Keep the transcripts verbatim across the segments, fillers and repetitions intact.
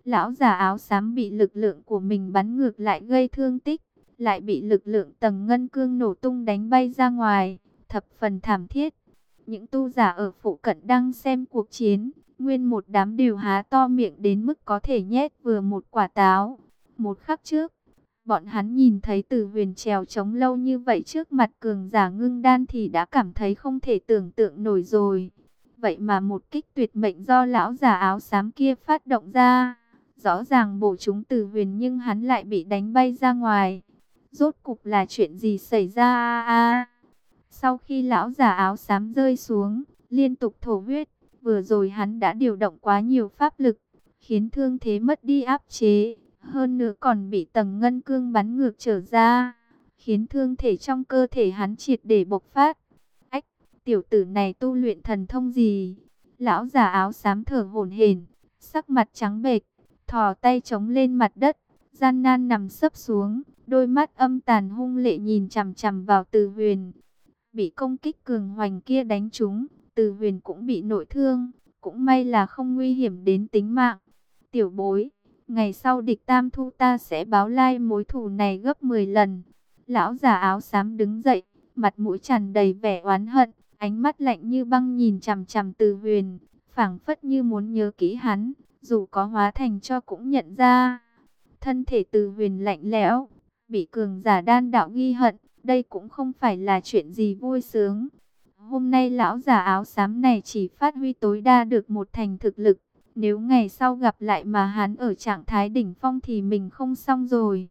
Lão già áo xám bị lực lượng của mình bắn ngược lại gây thương tích, lại bị lực lượng tầng ngân cương nổ tung đánh bay ra ngoài, thập phần thảm thiết. Những tu giả ở phụ cận đang xem cuộc chiến, nguyên một đám đều há to miệng đến mức có thể nhét vừa một quả táo. Một khắc trước, bọn hắn nhìn thấy Từ Huyền trèo trống lâu như vậy trước mặt cường giả ngưng đan thì đã cảm thấy không thể tưởng tượng nổi rồi. Vậy mà một kích tuyệt mệnh do lão già áo xám kia phát động ra, rõ ràng bổ trúng Từ Huyền nhưng hắn lại bị đánh bay ra ngoài. Rốt cục là chuyện gì xảy ra a a? Sau khi lão già áo xám rơi xuống, liên tục thổ huyết, vừa rồi hắn đã điều động quá nhiều pháp lực, khiến thương thế mất đi áp chế, hơn nữa còn bị tầng ngân cương bắn ngược trở ra, khiến thương thể trong cơ thể hắn triệt để bộc phát. Ách, tiểu tử này tu luyện thần thông gì? Lão già áo xám thở hổn hển, sắc mặt trắng bệch, thò tay chống lên mặt đất, gian nan nằm sấp xuống, đôi mắt âm tàn hung lệ nhìn chằm chằm vào Từ Huyền. Bị công kích cường hoành kia đánh trúng, Từ Huyền cũng bị nội thương, cũng may là không nguy hiểm đến tính mạng. Tiểu bối, ngày sau địch tam thu ta sẽ báo lai mối thù này gấp mười lần. Lão già áo xám đứng dậy, mặt mũi tràn đầy vẻ oán hận, ánh mắt lạnh như băng nhìn chằm chằm Từ Huyền, phảng phất như muốn nhớ kỹ hắn, dù có hóa thành cho cũng nhận ra. Thân thể Từ Huyền lạnh lẽo, bị cường giả đan đạo ghi hận, đây cũng không phải là chuyện gì vui sướng. Hôm nay lão già áo xám này chỉ phát huy tối đa được một thành thực lực. Nếu ngày sau gặp lại mà hắn ở trạng thái đỉnh phong thì mình không xong rồi.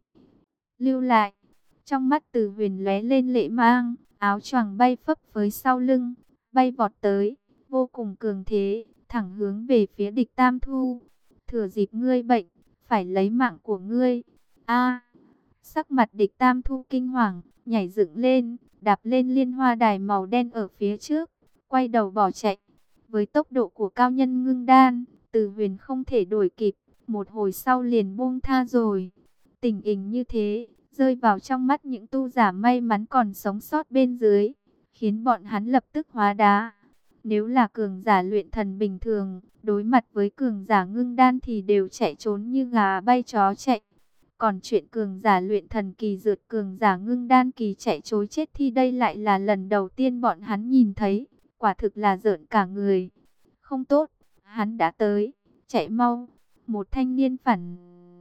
Lưu lại, trong mắt Từ Huyền lóe lên lệ mang, áo choàng bay phấp phới sau lưng, bay vọt tới, vô cùng cường thế, thẳng hướng về phía địch Tam Thu. Thừa dịp ngươi bệnh, phải lấy mạng của ngươi. A! Sắc mặt địch Tam Thu kinh hoàng, nhảy dựng lên, đạp lên liên hoa đài màu đen ở phía trước, quay đầu bỏ chạy. Với tốc độ của cao nhân ngưng đan, Từ Huyền không thể đuổi kịp, một hồi sau liền buông tha rồi. Tình hình như thế, rơi vào trong mắt những tu giả may mắn còn sống sót bên dưới, khiến bọn hắn lập tức hóa đá. Nếu là cường giả luyện thần bình thường, đối mặt với cường giả ngưng đan thì đều chạy trốn như gà bay chó chạy. Còn chuyện cường giả luyện thần kỳ rượt cường giả ngưng đan kỳ chạy trối chết thì đây lại là lần đầu tiên bọn hắn nhìn thấy, quả thực là rợn cả người. Không tốt, hắn đã tới, chạy mau. Một thanh niên phản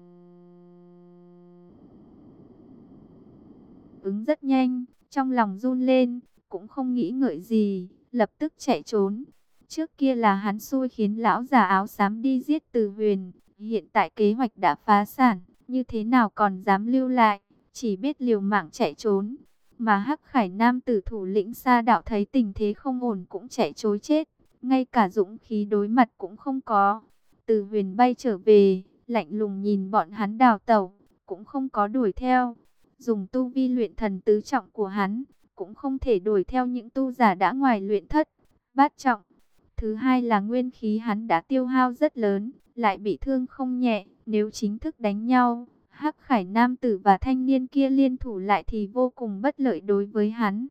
ứng rất nhanh, trong lòng run lên, cũng không nghĩ ngợi gì, lập tức chạy trốn. Trước kia là hắn xui khiến lão già áo xám đi giết Từ Huyền, hiện tại kế hoạch đã phá sản, như thế nào còn dám lưu lại, chỉ biết liều mạng chạy trốn. Mà Hắc Khải Nam tử thủ lĩnh Sa Đạo thấy tình thế không ổn cũng chạy trối chết, ngay cả dũng khí đối mặt cũng không có. Từ Huyền bay trở về, lạnh lùng nhìn bọn hắn đào tẩu, cũng không có đuổi theo. Dùng tu vi luyện thần tứ trọng của hắn, cũng không thể đuổi theo những tu giả đã ngoài luyện thất, bát trọng. Thứ hai là nguyên khí hắn đã tiêu hao rất lớn, lại bị thương không nhẹ. Nếu chính thức đánh nhau, Hắc Khải Nam tử và thanh niên kia liên thủ lại thì vô cùng bất lợi đối với hắn.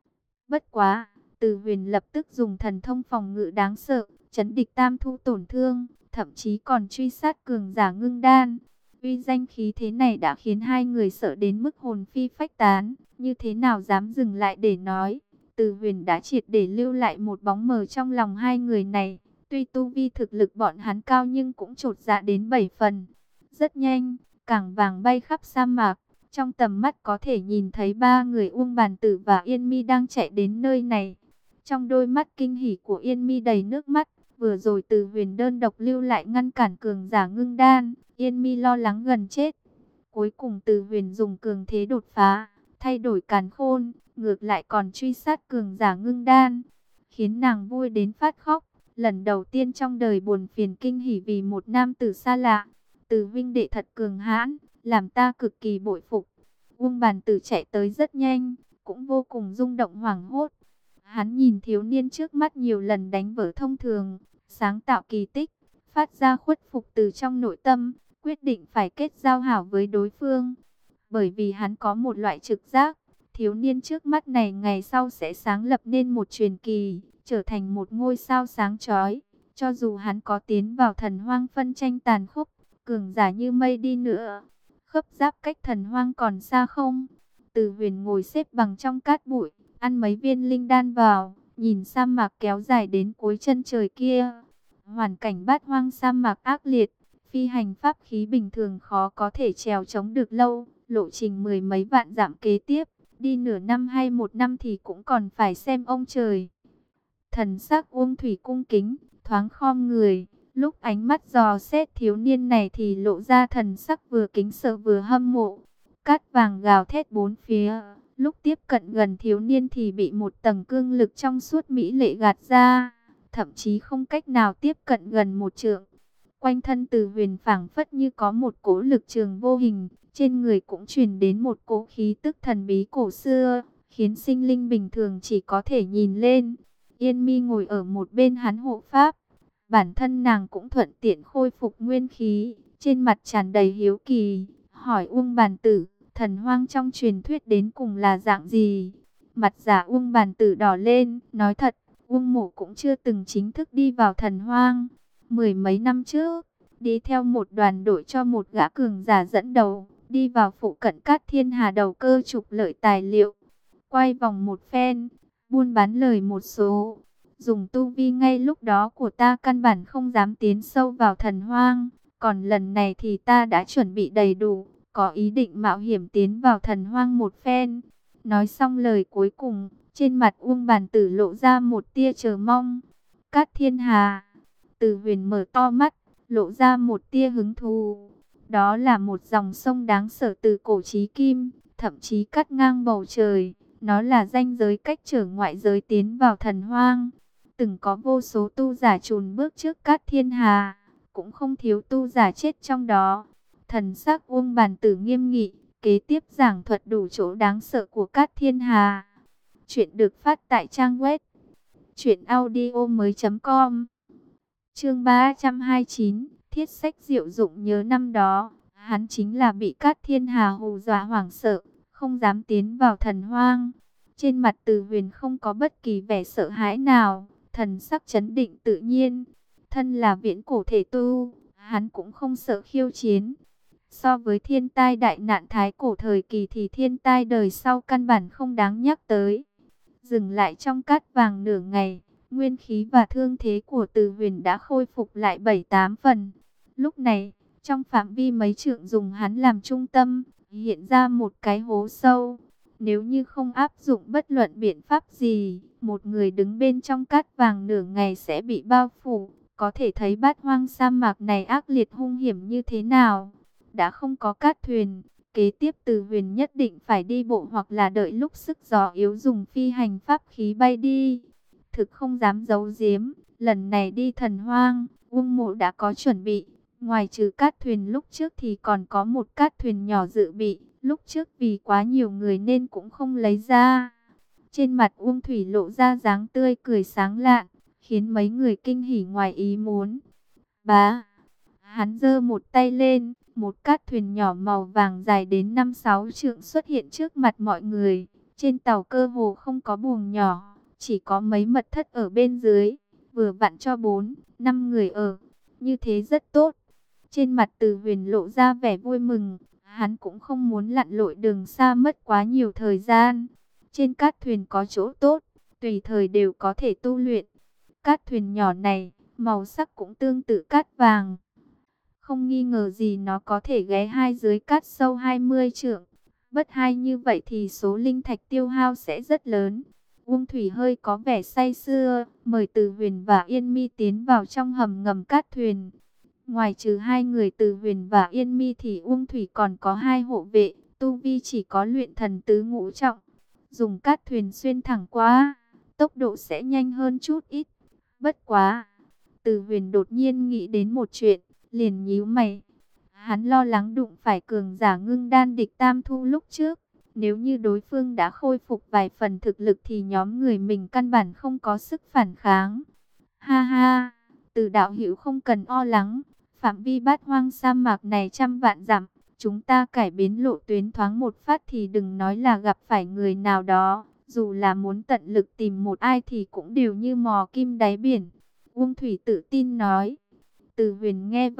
Bất quá, Từ Huyền lập tức dùng thần thông phòng ngự đáng sợ, chấn địch Tam Thu tổn thương, thậm chí còn truy sát cường giả ngưng đan. Uy danh khí thế này đã khiến hai người sợ đến mức hồn phi phách tán, như thế nào dám dừng lại để nói. Từ Huyền đã triệt để lưu lại một bóng mờ trong lòng hai người này. Tuy tu vi thực lực bọn hắn cao nhưng cũng chột dạ đến bảy phần. Rất nhanh, cảng vàng bay khắp sa mạc. Trong tầm mắt có thể nhìn thấy ba người Uông Bàn Tử và Yên Mi đang chạy đến nơi này. Trong đôi mắt kinh hỉ của Yên Mi đầy nước mắt. Vừa rồi Từ Huyền đơn độc lưu lại ngăn cản cường giả ngưng đan. Yên Mi lo lắng gần chết. Cuối cùng Từ Huyền dùng cường thế đột phá, thay đổi càn khôn, ngược lại còn truy sát cường giả ngưng đan, khiến nàng vui đến phát khóc. Lần đầu tiên trong đời buồn phiền kinh hỉ vì một nam tử xa lạ. Từ huynh đệ thật cường hãn, làm ta cực kỳ bội phục. Uông Bàn Tử chạy tới rất nhanh, cũng vô cùng rung động hoảng hốt. Hắn nhìn thiếu niên trước mắt nhiều lần đánh vỡ thông thường, sáng tạo kỳ tích, phát ra khuất phục từ trong nội tâm, quyết định phải kết giao hảo với đối phương. Bởi vì hắn có một loại trực giác, thiếu niên trước mắt này ngày sau sẽ sáng lập nên một truyền kỳ, trở thành một ngôi sao sáng chói. Cho dù hắn có tiến vào thần hoang phân tranh tàn khốc, cường giả như mây đi nữa, khớp giáp cách thần hoang còn xa không? Từ Huyền ngồi xếp bằng trong cát bụi, ăn mấy viên linh đan vào, nhìn sa mạc kéo dài đến cuối chân trời kia. Hoàn cảnh bát hoang sa mạc ác liệt, phi hành pháp khí bình thường khó có thể trèo chống được lâu, lộ trình mười mấy vạn dặm kế tiếp, đi nửa năm hay một năm thì cũng còn phải xem ông trời. Thần sắc Uông Thủy cung kính, thoáng khom người, lúc ánh mắt dò xét thiếu niên này thì lộ ra thần sắc vừa kính sợ vừa hâm mộ. Cát vàng gào thét bốn phía, lúc tiếp cận gần thiếu niên thì bị một tầng cương lực trong suốt mỹ lệ gạt ra, thậm chí không cách nào tiếp cận gần một trượng. Quanh thân Từ Huyền phảng phất như có một cỗ lực trường vô hình, trên người cũng truyền đến một cỗ khí tức thần bí cổ xưa, khiến sinh linh bình thường chỉ có thể nhìn lên. Yên Mi ngồi ở một bên hắn hộ pháp, bản thân nàng cũng thuận tiện khôi phục nguyên khí, trên mặt tràn đầy hiếu kỳ, hỏi Uông Bàn Tử, thần hoang trong truyền thuyết đến cùng là dạng gì? Mặt giả Uông Bàn Tử đỏ lên, nói thật, Uông Mộ cũng chưa từng chính thức đi vào thần hoang. Mười mấy năm trước, đi theo một đoàn đội cho một gã cường giả dẫn đầu, đi vào phụ cận Cát Thiên Hà đầu cơ trục lợi tài liệu, quay vòng một phen, buôn bán lời một số. Dùng tu vi ngay lúc đó của ta căn bản không dám tiến sâu vào thần hoang, còn lần này thì ta đã chuẩn bị đầy đủ, có ý định mạo hiểm tiến vào thần hoang một phen. Nói xong lời cuối cùng, trên mặt Uông Bàn Tử lộ ra một tia chờ mong. Cát Thiên Hà. Từ Huyền mở to mắt, lộ ra một tia hứng thú. Đó là một dòng sông đáng sợ từ cổ chí kim, thậm chí cắt ngang bầu trời. Nó là ranh giới cách trở ngoại giới tiến vào thần hoang. Từng có vô số tu giả chùn bước trước Cát Thiên Hà, cũng không thiếu tu giả chết trong đó. Thần sắc Uông Bàn Tử nghiêm nghị, kế tiếp giảng thuật đủ chỗ đáng sợ của Cát Thiên Hà. Chuyện được phát tại trang web truyện audio mới chấm com. Chương ba trăm hai mươi chín, Thiết Sách diệu dụng. Nhớ năm đó, hắn chính là bị Cát Thiên Hà hù dọa hoảng sợ, không dám tiến vào thần hoang. Trên mặt Từ Huyền không có bất kỳ vẻ sợ hãi nào, thần sắc trấn định tự nhiên. Thân là viễn cổ thể tu, hắn cũng không sợ khiêu chiến. So với thiên tai đại nạn thái cổ thời kỳ thì thiên tai đời sau căn bản không đáng nhắc tới. Dừng lại trong cát vàng nửa ngày, nguyên khí và thương thế của Từ Huyền đã khôi phục lại bảy tám phần. Lúc này, trong phạm vi mấy trượng dùng hắn làm trung tâm, hiện ra một cái hố sâu. Nếu như không áp dụng bất luận biện pháp gì, một người đứng bên trong cát vàng nửa ngày sẽ bị bao phủ. Có thể thấy bát hoang sa mạc này ác liệt hung hiểm như thế nào. Đã không có cát thuyền, kế tiếp Từ Huyền nhất định phải đi bộ hoặc là đợi lúc sức gió yếu dùng phi hành pháp khí bay đi. Thực không dám giấu giếm, lần này đi thần hoang, Uông Mộ đã có chuẩn bị. Ngoài trừ cát thuyền lúc trước thì còn có một cát thuyền nhỏ dự bị. Lúc trước vì quá nhiều người nên cũng không lấy ra. Trên mặt Uông Thủy lộ ra dáng tươi cười sáng lạn, khiến mấy người kinh hỉ ngoài ý muốn. Bá! Hắn giơ một tay lên, một cát thuyền nhỏ màu vàng dài đến năm sáu trượng xuất hiện trước mặt mọi người. Trên tàu cơ hồ không có buồng nhỏ, chỉ có mấy mật thất ở bên dưới, vừa vặn cho bốn, năm người ở. Như thế rất tốt. Trên mặt Từ Huyền lộ ra vẻ vui mừng, hắn cũng không muốn lặn lội đường xa mất quá nhiều thời gian. Trên cát thuyền có chỗ tốt, tùy thời đều có thể tu luyện. Cát thuyền nhỏ này, màu sắc cũng tương tự cát vàng. Không nghi ngờ gì nó có thể ghé hai dưới cát sâu hai mươi trượng. Bất hai như vậy thì số linh thạch tiêu hao sẽ rất lớn. Uông Thủy hơi có vẻ say sưa, mời Từ Huyền và Yên Mi tiến vào trong hầm ngầm cát thuyền. Ngoài trừ hai người Từ Huyền và Yên Mi thì Uông Thủy còn có hai hộ vệ, tu vi chỉ có luyện thần tứ ngũ trọng. Dùng cát thuyền xuyên thẳng qua, tốc độ sẽ nhanh hơn chút ít. Bất quá, Từ Huyền đột nhiên nghĩ đến một chuyện, liền nhíu mày. Hắn lo lắng đụng phải cường giả ngưng đan địch Tam Thu lúc trước. Nếu như đối phương đã khôi phục vài phần thực lực thì nhóm người mình căn bản không có sức phản kháng. Ha ha, Từ đạo hữu không cần lo lắng. Phạm vi bát hoang sa mạc này trăm vạn dặm. Chúng ta cải biến lộ tuyến thoáng một phát thì đừng nói là gặp phải người nào đó. Dù là muốn tận lực tìm một ai thì cũng đều như mò kim đáy biển. Uông Thủy tự tin nói. Từ Huyền nghe vậy,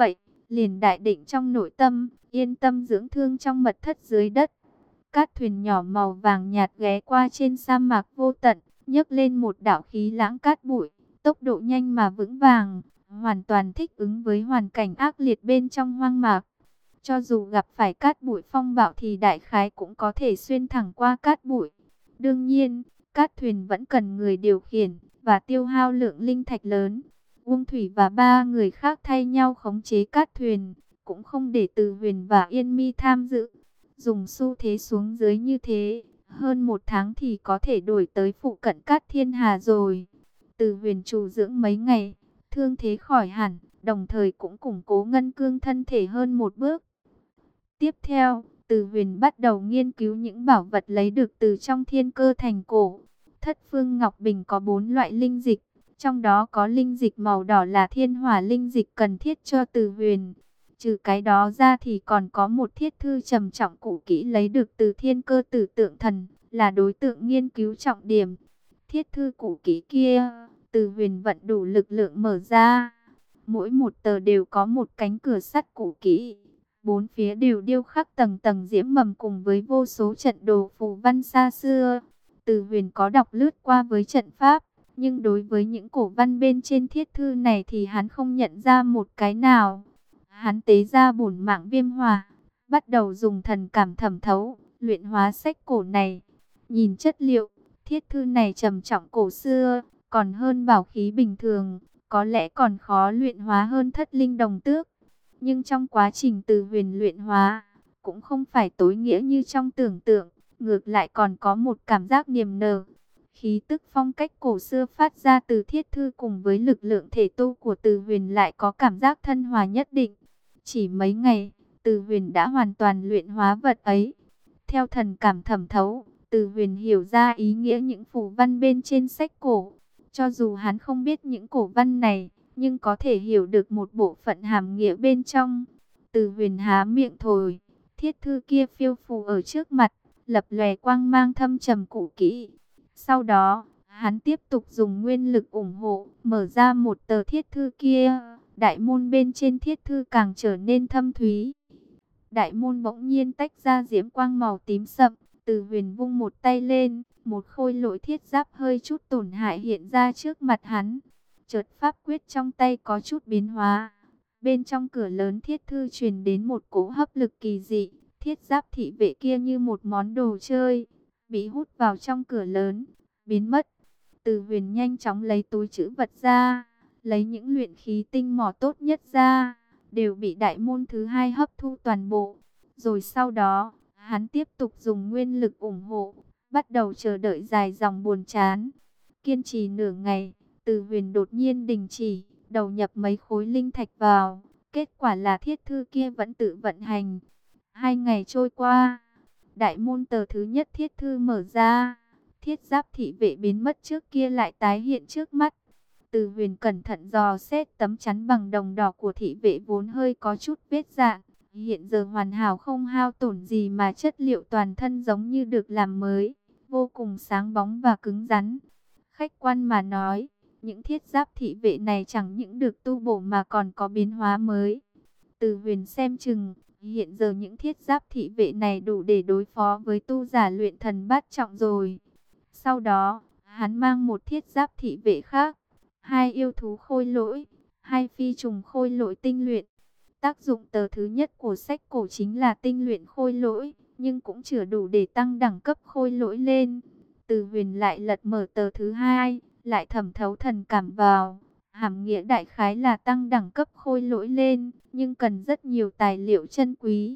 liền đại định trong nội tâm, yên tâm dưỡng thương trong mật thất dưới đất. Cát thuyền nhỏ màu vàng nhạt ghé qua trên sa mạc vô tận, nhấc lên một đạo khí lãng cát bụi, tốc độ nhanh mà vững vàng, hoàn toàn thích ứng với hoàn cảnh ác liệt bên trong hoang mạc. Cho dù gặp phải cát bụi phong bạo thì đại khái cũng có thể xuyên thẳng qua cát bụi. Đương nhiên, cát thuyền vẫn cần người điều khiển và tiêu hao lượng linh thạch lớn. Uông Thủy và ba người khác thay nhau khống chế cát thuyền, cũng không để Từ Huyền và Yên Mi tham dự. Dùng xu thế xuống dưới như thế, hơn một tháng thì có thể đuổi tới phụ cận Cát Thiên Hà rồi. Từ Huyền trù dưỡng mấy ngày, thương thế khỏi hẳn, đồng thời cũng củng cố ngân cương thân thể hơn một bước. Tiếp theo, Từ Huyền bắt đầu nghiên cứu những bảo vật lấy được từ trong Thiên Cơ Thành cổ. Thất Phương Ngọc Bình có bốn loại linh dịch, trong đó có linh dịch màu đỏ là thiên hỏa linh dịch cần thiết cho Từ Huyền. Trừ cái đó ra thì còn có một thiết thư trầm trọng cũ kỹ lấy được từ Thiên Cơ Tử Tượng Thần, là đối tượng nghiên cứu trọng điểm. Thiết thư cũ kỹ kia, Từ Huyền vận đủ lực lượng mở ra. Mỗi một tờ đều có một cánh cửa sắt cũ kỹ. Bốn phía đều điêu khắc tầng tầng diễm mầm cùng với vô số trận đồ phù văn xa xưa. Từ Huyền có đọc lướt qua với trận pháp, nhưng đối với những cổ văn bên trên thiết thư này thì hắn không nhận ra một cái nào. Hắn tế ra bổn mạng viêm hỏa, bắt đầu dùng thần cảm thẩm thấu, luyện hóa sách cổ này. Nhìn chất liệu, thiết thư này trầm trọng cổ xưa, còn hơn bảo khí bình thường, có lẽ còn khó luyện hóa hơn thất linh đồng tước. Nhưng trong quá trình Từ Huyền luyện hóa, cũng không phải tối nghĩa như trong tưởng tượng, ngược lại còn có một cảm giác niềm nở. Khí tức phong cách cổ xưa phát ra từ thiết thư cùng với lực lượng thể tu của Từ Huyền lại có cảm giác thân hòa nhất định. Chỉ mấy ngày, Từ Huyền đã hoàn toàn luyện hóa vật ấy. Theo thần cảm thẩm thấu, Từ Huyền hiểu ra ý nghĩa những phù văn bên trên sách cổ. Cho dù hắn không biết những cổ văn này, nhưng có thể hiểu được một bộ phận hàm nghĩa bên trong. Từ Huyền há miệng thổi, thiết thư kia phiêu phù ở trước mặt, lập lòe quang mang thâm trầm cũ kỹ. Sau đó, hắn tiếp tục dùng nguyên lực ủng hộ, mở ra một tờ thiết thư kia. Đại môn bên trên thiết thư càng trở nên thâm thúy. Đại môn bỗng nhiên tách ra diễm quang màu tím sậm. Từ Huyền vung một tay lên, một khôi lỗi thiết giáp hơi chút tổn hại hiện ra trước mặt hắn. Chợt pháp quyết trong tay có chút biến hóa. Bên trong cửa lớn thiết thư truyền đến một cỗ hấp lực kỳ dị. Thiết giáp thị vệ kia như một món đồ chơi, bị hút vào trong cửa lớn, biến mất. Từ Huyền nhanh chóng lấy túi trữ vật ra, lấy những luyện khí tinh mỏ tốt nhất ra, đều bị đại môn thứ hai hấp thu toàn bộ. Rồi sau đó, hắn tiếp tục dùng nguyên lực ủng hộ, bắt đầu chờ đợi dài dòng buồn chán. Kiên trì nửa ngày, Từ Huyền đột nhiên đình chỉ, đầu nhập mấy khối linh thạch vào. Kết quả là thiết thư kia vẫn tự vận hành. Hai ngày trôi qua, đại môn tờ thứ nhất thiết thư mở ra. Thiết giáp thị vệ biến mất trước kia lại tái hiện trước mắt. Từ Huyền cẩn thận dò xét tấm chắn bằng đồng đỏ của thị vệ vốn hơi có chút vết dạn. Hiện giờ hoàn hảo không hao tổn gì mà chất liệu toàn thân giống như được làm mới. Vô cùng sáng bóng và cứng rắn. Khách quan mà nói, những thiết giáp thị vệ này chẳng những được tu bổ mà còn có biến hóa mới. Từ Huyền xem chừng, hiện giờ những thiết giáp thị vệ này đủ để đối phó với tu giả luyện thần bát trọng rồi. Sau đó, hắn mang một thiết giáp thị vệ khác, hai yêu thú khôi lỗi, hai phi trùng khôi lỗi tinh luyện. Tác dụng tờ thứ nhất của sách cổ chính là tinh luyện khôi lỗi, nhưng cũng chưa đủ để tăng đẳng cấp khôi lỗi lên. Từ Huyền lại lật mở tờ thứ hai, lại thẩm thấu thần cảm vào. Hàm nghĩa đại khái là tăng đẳng cấp khôi lỗi lên, nhưng cần rất nhiều tài liệu chân quý.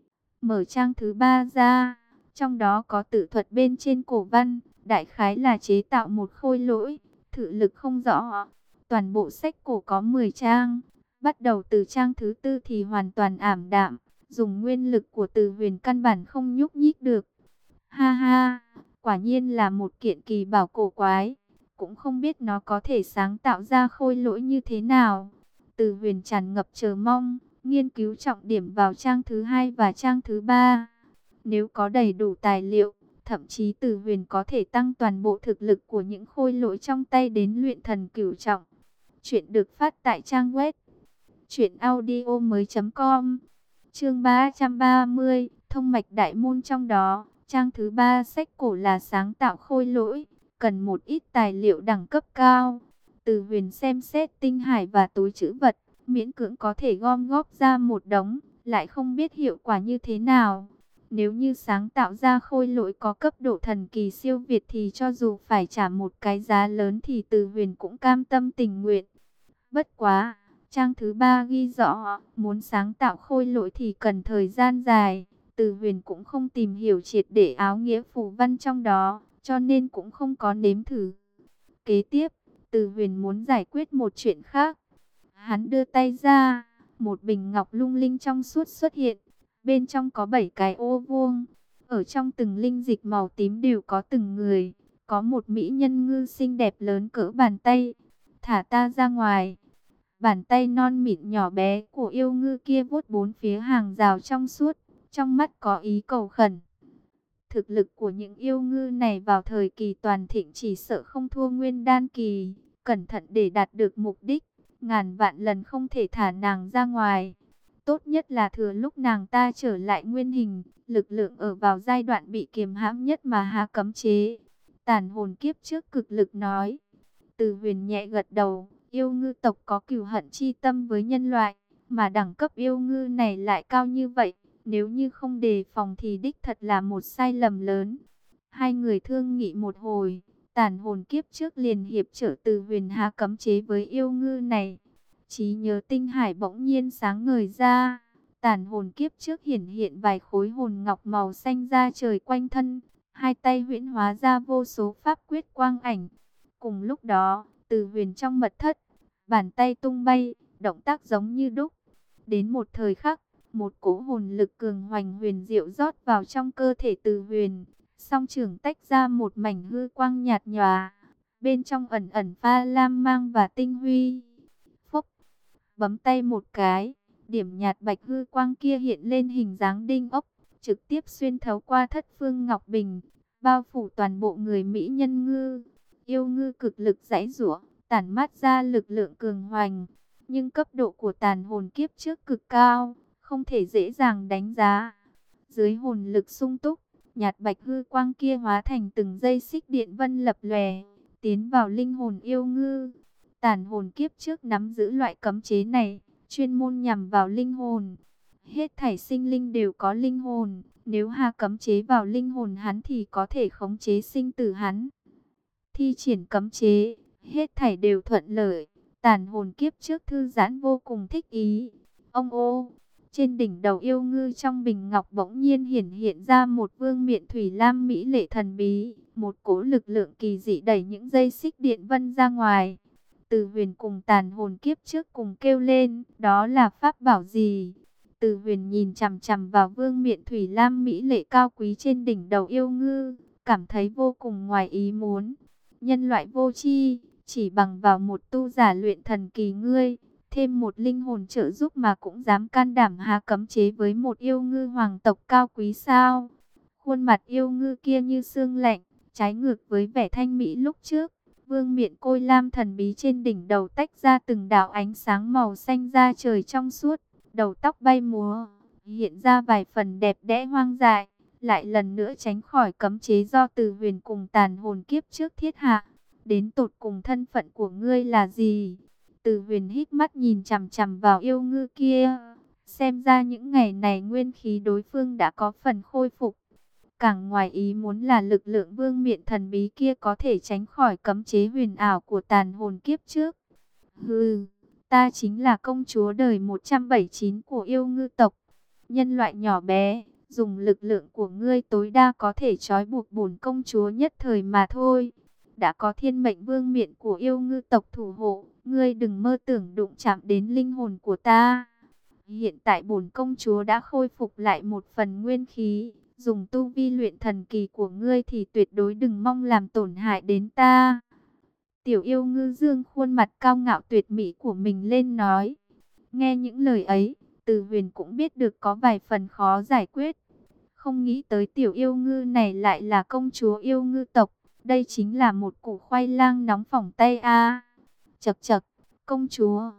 Mở trang thứ ba ra, trong đó có tự thuật bên trên cổ văn, đại khái là chế tạo một khôi lỗi, thử lực không rõ. Toàn bộ sách cổ có mười trang, bắt đầu từ trang thứ tư thì hoàn toàn ảm đạm, dùng nguyên lực của Từ Huyền căn bản không nhúc nhích được. Ha ha, quả nhiên là một kiện kỳ bảo cổ quái, cũng không biết nó có thể sáng tạo ra khôi lỗi như thế nào. Từ Huyền tràn ngập chờ mong, nghiên cứu trọng điểm vào trang thứ hai và trang thứ ba. Nếu có đầy đủ tài liệu, thậm chí Từ Huyền có thể tăng toàn bộ thực lực của những khôi lỗi trong tay đến luyện thần cửu trọng. Chuyện được phát tại trang web Chuyện audio mới com. Chương ba trăm ba mươi, thông mạch đại môn. Trong đó, trang thứ ba sách cổ là sáng tạo khôi lỗi, cần một ít tài liệu đẳng cấp cao. Từ Huyền xem xét tinh hải và túi trữ vật, miễn cưỡng có thể gom góp ra một đống, lại không biết hiệu quả như thế nào. Nếu như sáng tạo ra khôi lỗi có cấp độ thần kỳ siêu việt thì cho dù phải trả một cái giá lớn thì Từ Huyền cũng cam tâm tình nguyện. Bất quá, trang thứ ba ghi rõ, muốn sáng tạo khôi lỗi thì cần thời gian dài. Từ Huyền cũng không tìm hiểu triệt để áo nghĩa phù văn trong đó, cho nên cũng không có nếm thử. Kế tiếp, Từ Huyền muốn giải quyết một chuyện khác. Hắn đưa tay ra, một bình ngọc lung linh trong suốt xuất hiện. Bên trong có bảy cái ô vuông. Ở trong từng linh dịch màu tím đều có từng người. Có một mỹ nhân ngư xinh đẹp lớn cỡ bàn tay. Thả ta ra ngoài. Bàn tay non mịn nhỏ bé của yêu ngư kia vuốt bốn phía hàng rào trong suốt. Trong mắt có ý cầu khẩn. Thực lực của những yêu ngư này vào thời kỳ toàn thịnh chỉ sợ không thua nguyên đan kỳ. Cẩn thận để đạt được mục đích. Ngàn vạn lần không thể thả nàng ra ngoài. Tốt nhất là thừa lúc nàng ta trở lại nguyên hình. Lực lượng ở vào giai đoạn bị kiềm hãm nhất mà hạ cấm chế. Tàn hồn kiếp trước cực lực nói. Từ Huyền nhẹ gật đầu. Yêu ngư tộc có cừu hận chi tâm với nhân loại. Mà đẳng cấp yêu ngư này lại cao như vậy. Nếu như không đề phòng thì đích thật là một sai lầm lớn. Hai người thương nghị một hồi. Tàn hồn kiếp trước liền hiệp trở Từ Huyền hạ cấm chế với yêu ngư này. Trí nhớ tinh hải bỗng nhiên sáng ngời ra. Tàn hồn kiếp trước hiển hiện vài khối hồn ngọc màu xanh ra trời quanh thân. Hai tay huyễn hóa ra vô số pháp quyết quang ảnh. Cùng lúc đó, Từ Huyền trong mật thất, bàn tay tung bay, động tác giống như đúc. Đến một thời khắc, một cỗ hồn lực cường hoành huyền diệu rót vào trong cơ thể Từ Huyền. Song trưởng tách ra một mảnh hư quang nhạt nhòa. Bên trong ẩn ẩn pha lam mang và tinh huy. Phốc, bấm tay một cái, điểm nhạt bạch hư quang kia hiện lên hình dáng đinh ốc, trực tiếp xuyên thấu qua thất phương ngọc bình, bao phủ toàn bộ người mỹ nhân ngư. Yêu ngư cực lực giãy giụa, tản mát ra lực lượng cường hoành, nhưng cấp độ của tàn hồn kiếp trước cực cao, không thể dễ dàng đánh giá. Dưới hồn lực sung túc, nhạt bạch hư quang kia hóa thành từng dây xích điện vân lập lòe, tiến vào linh hồn yêu ngư. Tàn hồn kiếp trước nắm giữ loại cấm chế này, chuyên môn nhằm vào linh hồn. Hết thảy sinh linh đều có linh hồn, nếu hạ cấm chế vào linh hồn hắn thì có thể khống chế sinh tử hắn. Thi triển cấm chế, hết thảy đều thuận lợi. Tàn hồn kiếp trước thư giãn vô cùng thích ý. Ông ô, trên đỉnh đầu yêu ngư trong bình ngọc bỗng nhiên hiển hiện ra một vương miện thủy lam mỹ lệ thần bí. Một cỗ lực lượng kỳ dị đẩy những dây xích điện vân ra ngoài. Từ Huyền cùng tàn hồn kiếp trước cùng kêu lên, đó là pháp bảo gì? Từ Huyền nhìn chằm chằm vào vương miện thủy lam mỹ lệ cao quý trên đỉnh đầu yêu ngư, cảm thấy vô cùng ngoài ý muốn. Nhân loại vô tri, chỉ bằng vào một tu giả luyện thần kỳ ngươi, thêm một linh hồn trợ giúp mà cũng dám can đảm hạ cấm chế với một yêu ngư hoàng tộc cao quý sao? Khuôn mặt yêu ngư kia như xương lạnh, trái ngược với vẻ thanh mỹ lúc trước. Vương miện côi lam thần bí trên đỉnh đầu tách ra từng đạo ánh sáng màu xanh da trời trong suốt, đầu tóc bay múa, hiện ra vài phần đẹp đẽ hoang dại, lại lần nữa tránh khỏi cấm chế do Từ Huyền cùng tàn hồn kiếp trước thiết hạ. Đến tột cùng thân phận của ngươi là gì? Từ Huyền hít mắt nhìn chằm chằm vào yêu ngư kia, xem ra những ngày này nguyên khí đối phương đã có phần khôi phục. Càng ngoài ý muốn là lực lượng vương miện thần bí kia có thể tránh khỏi cấm chế huyền ảo của tàn hồn kiếp trước. Hừ, ta chính là công chúa đời một trăm bảy mươi chín của yêu ngư tộc. Nhân loại nhỏ bé, dùng lực lượng của ngươi tối đa có thể trói buộc bổn công chúa nhất thời mà thôi. Đã có thiên mệnh vương miện của yêu ngư tộc thủ hộ, ngươi đừng mơ tưởng đụng chạm đến linh hồn của ta. Hiện tại bổn công chúa đã khôi phục lại một phần nguyên khí. Dùng tu vi luyện thần kỳ của ngươi thì tuyệt đối đừng mong làm tổn hại đến ta. Tiểu yêu ngư dương khuôn mặt cao ngạo tuyệt mỹ của mình lên nói. Nghe những lời ấy, Từ Huyền cũng biết được có vài phần khó giải quyết. Không nghĩ tới tiểu yêu ngư này lại là công chúa yêu ngư tộc. Đây chính là một củ khoai lang nóng phỏng tay a. Chậc chậc, công chúa.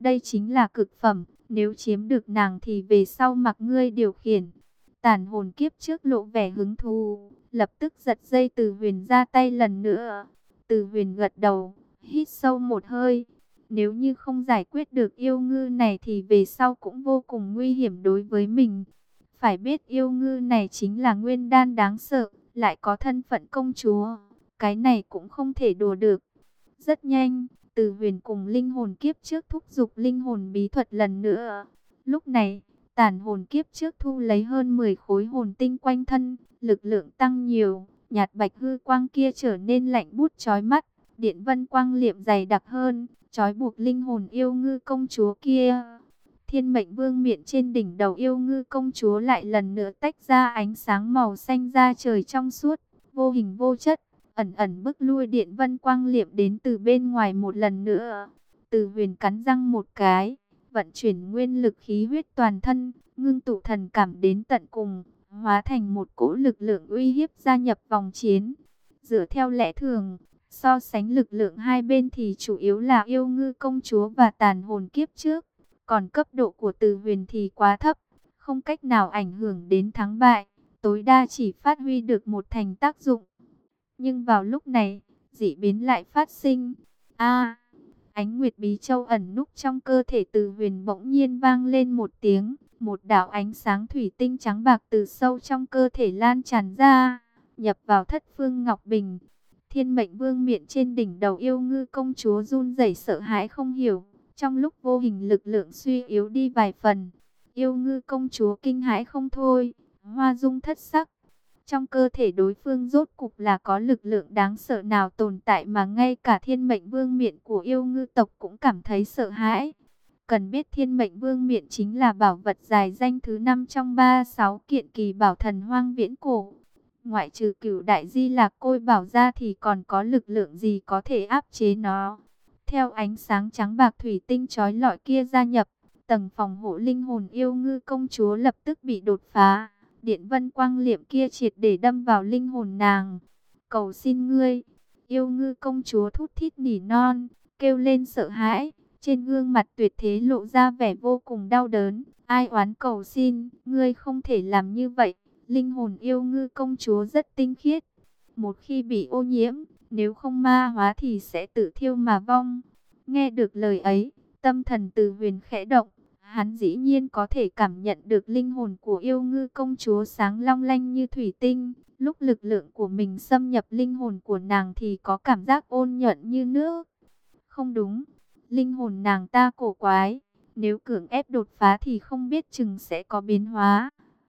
Đây chính là cực phẩm, nếu chiếm được nàng thì về sau mặc ngươi điều khiển. Tàn hồn kiếp trước lộ vẻ hứng thú, lập tức giật dây Từ Huyền ra tay lần nữa. Từ Huyền gật đầu, hít sâu một hơi. Nếu như không giải quyết được yêu ngư này thì về sau cũng vô cùng nguy hiểm đối với mình. Phải biết yêu ngư này chính là nguyên đan đáng sợ, lại có thân phận công chúa. Cái này cũng không thể đùa được. Rất nhanh, Từ Huyền cùng linh hồn kiếp trước thúc giục linh hồn bí thuật lần nữa. Lúc này, tàn hồn kiếp trước thu lấy hơn mười khối hồn tinh quanh thân, lực lượng tăng nhiều, nhạt bạch hư quang kia trở nên lạnh bút chói mắt, điện vân quang liệm dày đặc hơn, trói buộc linh hồn yêu ngư công chúa kia. Thiên mệnh vương miện trên đỉnh đầu yêu ngư công chúa lại lần nữa tách ra ánh sáng màu xanh da trời trong suốt, vô hình vô chất, ẩn ẩn bức lui điện vân quang liệm đến từ bên ngoài một lần nữa. Từ Huyền cắn răng một cái, vận chuyển nguyên lực khí huyết toàn thân, ngưng tụ thần cảm đến tận cùng, hóa thành một cỗ lực lượng uy hiếp gia nhập vòng chiến. Dựa theo lẽ thường, so sánh lực lượng hai bên thì chủ yếu là yêu ngư công chúa và tàn hồn kiếp trước. Còn cấp độ của Từ Huyền thì quá thấp, không cách nào ảnh hưởng đến thắng bại, tối đa chỉ phát huy được một thành tác dụng. Nhưng vào lúc này, dị biến lại phát sinh. A, ánh nguyệt bí châu ẩn núp trong cơ thể Từ Huyền bỗng nhiên vang lên một tiếng, một đạo ánh sáng thủy tinh trắng bạc từ sâu trong cơ thể lan tràn ra, nhập vào thất phương ngọc bình. Thiên mệnh vương miện trên đỉnh đầu yêu ngư công chúa run rẩy sợ hãi không hiểu. Trong lúc vô hình lực lượng suy yếu đi vài phần, yêu ngư công chúa kinh hãi không thôi, hoa dung thất sắc. Trong cơ thể đối phương rốt cục là có lực lượng đáng sợ nào tồn tại mà ngay cả thiên mệnh vương miện của yêu ngư tộc cũng cảm thấy sợ hãi. Cần biết thiên mệnh vương miện chính là bảo vật dài danh thứ năm trong ba sáu kiện kỳ bảo thần hoang viễn cổ. Ngoại trừ cửu đại di lạc côi bảo ra thì còn có lực lượng gì có thể áp chế nó. Theo ánh sáng trắng bạc thủy tinh chói lọi kia gia nhập, tầng phòng hộ linh hồn yêu ngư công chúa lập tức bị đột phá. Điện vân quang liệm kia triệt để đâm vào linh hồn nàng. Cầu xin ngươi, yêu ngư công chúa thút thít nỉ non, kêu lên sợ hãi. Trên gương mặt tuyệt thế lộ ra vẻ vô cùng đau đớn. Ai oán cầu xin, ngươi không thể làm như vậy. Linh hồn yêu ngư công chúa rất tinh khiết. Một khi bị ô nhiễm, nếu không ma hóa thì sẽ tự thiêu mà vong. Nghe được lời ấy, tâm thần Từ Huyền khẽ động. Hắn dĩ nhiên có thể cảm nhận được linh hồn của yêu ngư công chúa sáng long lanh như thủy tinh. Lúc lực lượng của mình xâm nhập linh hồn của nàng thì có cảm giác ôn nhuận như nước. Không đúng, linh hồn nàng ta cổ quái. Nếu cưỡng ép đột phá thì không biết chừng sẽ có biến hóa.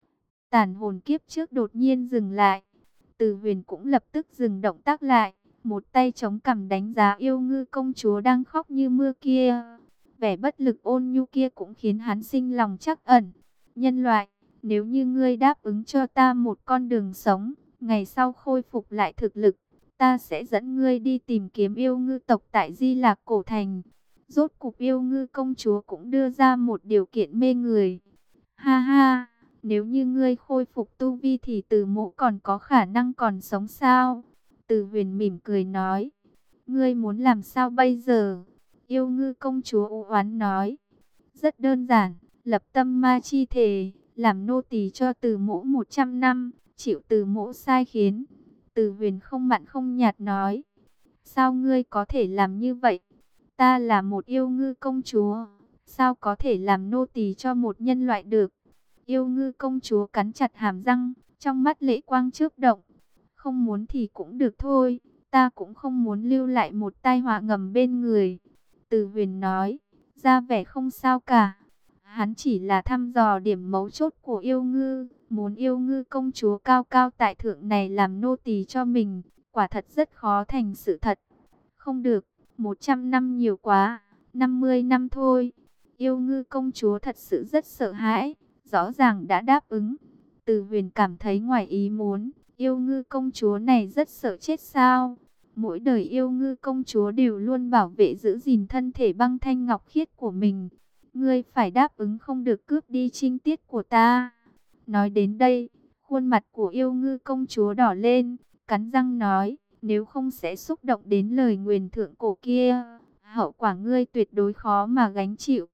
Tàn hồn kiếp trước đột nhiên dừng lại. Từ Huyền cũng lập tức dừng động tác lại. Một tay chống cằm đánh giá yêu ngư công chúa đang khóc như mưa kia. Vẻ bất lực ôn nhu kia cũng khiến hắn sinh lòng trắc ẩn. Nhân loại, nếu như ngươi đáp ứng cho ta một con đường sống, ngày sau khôi phục lại thực lực, ta sẽ dẫn ngươi đi tìm kiếm yêu ngư tộc tại Di Lạc Cổ Thành. Rốt cục yêu ngư công chúa cũng đưa ra một điều kiện mê người. Ha ha, nếu như ngươi khôi phục tu vi thì Từ Mộ còn có khả năng còn sống sao? Từ Huyền mỉm cười nói, ngươi muốn làm sao bây giờ? Yêu ngư công chúa u oán nói, rất đơn giản, lập tâm ma chi thề, làm nô tỳ cho Từ Mộ một trăm năm, chịu Từ Mộ sai khiến. Từ Huyền không mặn không nhạt nói, sao ngươi có thể làm như vậy? Ta là một yêu ngư công chúa, sao có thể làm nô tỳ cho một nhân loại được? Yêu ngư công chúa cắn chặt hàm răng, trong mắt lệ quang chớp động. Không muốn thì cũng được thôi, ta cũng không muốn lưu lại một tai họa ngầm bên người. Từ Huyền nói, ra vẻ không sao cả. Hắn chỉ là thăm dò điểm mấu chốt của yêu ngư, muốn yêu ngư công chúa cao cao tại thượng này làm nô tỳ cho mình, quả thật rất khó thành sự thật. Không được, một trăm năm nhiều quá, năm mươi năm thôi. Yêu ngư công chúa thật sự rất sợ hãi, rõ ràng đã đáp ứng. Từ Huyền cảm thấy ngoài ý muốn, yêu ngư công chúa này rất sợ chết sao? Mỗi đời yêu ngư công chúa đều luôn bảo vệ giữ gìn thân thể băng thanh ngọc khiết của mình. Ngươi phải đáp ứng không được cướp đi trinh tiết của ta. Nói đến đây, khuôn mặt của yêu ngư công chúa đỏ lên, cắn răng nói, nếu không sẽ xúc động đến lời nguyền thượng cổ kia. hậu quả ngươi tuyệt đối khó mà gánh chịu.